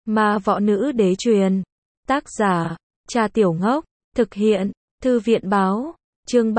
Ma võ nữ đế truyền. Tác giả, Trà Tiểu Ngốc. Thực hiện, Thư viện báo. Chương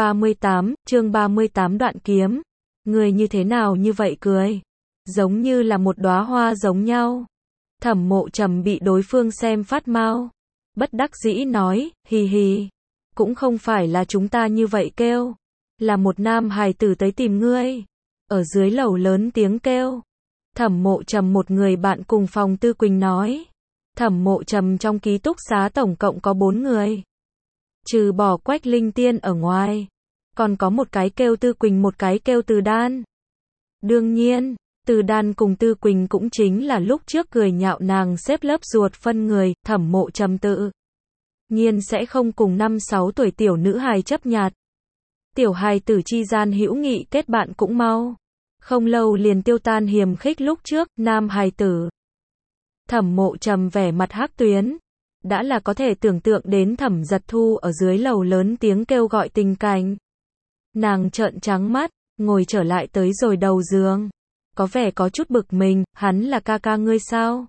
38 đoạn kiếm. Người như thế nào như vậy cười? Giống như là một đóa hoa giống nhau. Thẩm Mộ Trầm bị đối phương xem phát mau. Bất đắc dĩ nói, hì hì. Cũng không phải là chúng ta như vậy kêu. Là một nam hài tử tới tìm ngươi. Ở dưới lầu lớn tiếng kêu. Thẩm Mộ Trầm một người bạn cùng phòng Tư Quỳnh nói. Thẩm Mộ Trầm trong ký túc xá tổng cộng có 4 người. Trừ bỏ Quách Linh Tiên ở ngoài. Còn có một cái kêu Tư Quỳnh, một cái kêu Từ Đan. Đương nhiên, Từ Đan cùng Tư Quỳnh cũng chính là lúc trước cười nhạo nàng xếp lớp ruột phân người. Thẩm Mộ Trầm tự nhiên sẽ không cùng 5-6 tuổi tiểu nữ hài chấp nhặt. Tiểu hài tử chi gian hữu nghị kết bạn cũng mau. Không lâu liền tiêu tan hiềm khích lúc trước, nam hài tử. Thẩm Mộ Trầm vẻ mặt hắc tuyến. Đã là có thể tưởng tượng đến Thẩm Giật Thu ở dưới lầu lớn tiếng kêu gọi tình cảnh. Nàng trợn trắng mắt, ngồi trở lại tới rồi đầu giường. Có vẻ có chút bực mình, hắn là ca ca ngươi sao?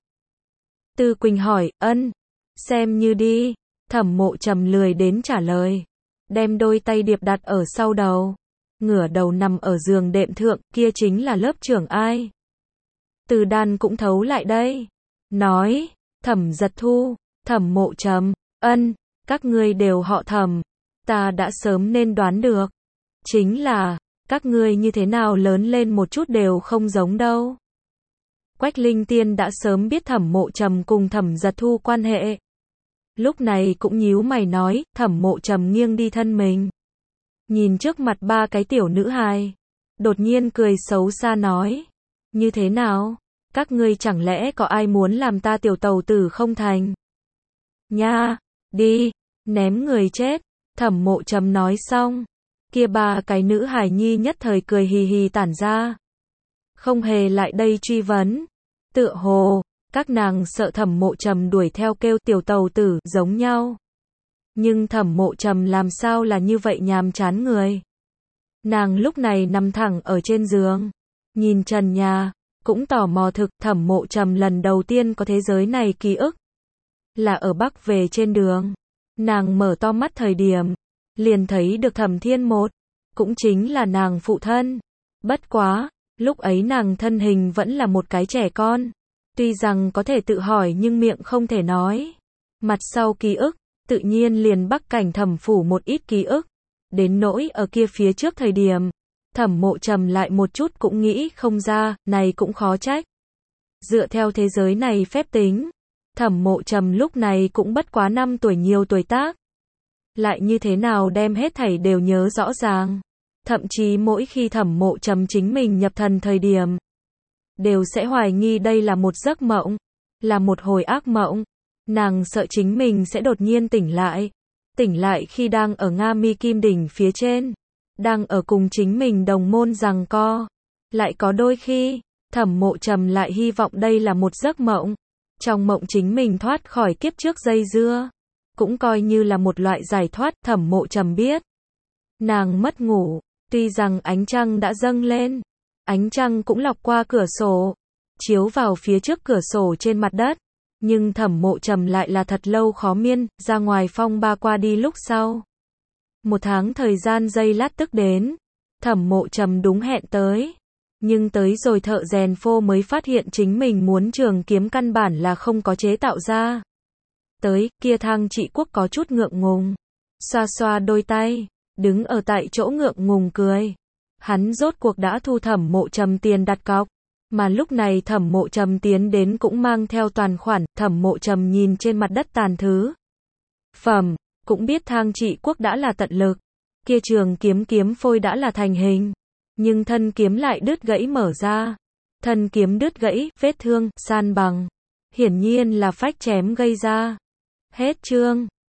Tư Quỳnh hỏi, ân. Xem như đi. Thẩm Mộ Trầm lười đến trả lời. Đem đôi tay điệp đặt ở sau đầu. Ngửa đầu nằm ở giường đệm thượng, kia chính là lớp trưởng ai. Từ Đan cũng thấu lại đây. Nói, Thẩm Giật Thu, Thẩm Mộ Trầm, ân, các ngươi đều họ Thẩm. Ta đã sớm nên đoán được. Chính là, các ngươi như thế nào lớn lên một chút đều không giống đâu. Quách Linh Tiên đã sớm biết Thẩm Mộ Trầm cùng Thẩm Giật Thu quan hệ. Lúc này cũng nhíu mày nói, Thẩm Mộ Trầm nghiêng đi thân mình. Nhìn trước mặt 3 cái tiểu nữ hài. Đột nhiên cười xấu xa nói. Như thế nào? Các ngươi chẳng lẽ có ai muốn làm ta tiểu tàu tử không thành? Nha, đi, ném người chết. Thẩm Mộ Trầm nói xong. Kia 3 cái nữ hài nhi nhất thời cười hì hì tản ra. Không hề lại đây truy vấn. Tựa hồ, các nàng sợ Thẩm Mộ Trầm đuổi theo kêu tiểu tàu tử giống nhau. Nhưng Thẩm Mộ Trầm làm sao là như vậy nhàm chán người. Nàng lúc này nằm thẳng ở trên giường. Nhìn trần nhà. Cũng tò mò thực, Thẩm Mộ Trầm lần đầu tiên có thế giới này ký ức. Là ở Bắc về trên đường. Nàng mở to mắt thời điểm. Liền thấy được Thẩm Thiên Một. Cũng chính là nàng phụ thân. Bất quá, lúc ấy nàng thân hình vẫn là một cái trẻ con. Tuy rằng có thể tự hỏi nhưng miệng không thể nói. Mặt sau ký ức, tự nhiên liền Bắc cảnh Thẩm phủ một ít ký ức. Đến nỗi ở kia phía trước thời điểm. Thẩm Mộ Trầm lại một chút cũng nghĩ không ra, này cũng khó trách. Dựa theo thế giới này phép tính, Thẩm Mộ Trầm lúc này cũng bất quá 5 tuổi nhiều tuổi tác. Lại như thế nào đem hết thảy đều nhớ rõ ràng. Thậm chí mỗi khi Thẩm Mộ Trầm chính mình nhập thần thời điểm, đều sẽ hoài nghi đây là một giấc mộng, là một hồi ác mộng. Nàng sợ chính mình sẽ đột nhiên tỉnh lại khi đang ở Nga Mi Kim đỉnh phía trên. Đang ở cùng chính mình đồng môn giằng co. Lại có đôi khi, Thẩm Mộ Trầm lại hy vọng đây là một giấc mộng. Trong mộng chính mình thoát khỏi kiếp trước dây dưa. Cũng coi như là một loại giải thoát. Thẩm Mộ Trầm biết. Nàng mất ngủ. Tuy rằng ánh trăng đã dâng lên. Ánh trăng cũng lọc qua cửa sổ. Chiếu vào phía trước cửa sổ trên mặt đất. Nhưng Thẩm Mộ Trầm lại là thật lâu khó miên. Ra ngoài phong ba qua đi lúc sau. 1 tháng thời gian giây lát tức đến. Thẩm Mộ Trầm đúng hẹn tới. Nhưng tới rồi thợ rèn phô mới phát hiện chính mình muốn trường kiếm căn bản là không có chế tạo ra. Tới, kia Thang Trị Quốc có chút ngượng ngùng. Xoa xoa đôi tay. Đứng ở tại chỗ ngượng ngùng cười. Hắn rốt cuộc đã thu Thẩm Mộ Trầm tiền đặt cọc. Mà lúc này Thẩm Mộ Trầm tiến đến cũng mang theo toàn khoản. Thẩm Mộ Trầm nhìn trên mặt đất tàn thứ phẩm. Cũng biết Thang Trị Quốc đã là tận lực. Kia trường kiếm phôi đã là thành hình. Nhưng thân kiếm lại đứt gãy mở ra. Thân kiếm đứt gãy, vết thương, san bằng. Hiển nhiên là phách chém gây ra. Hết chương.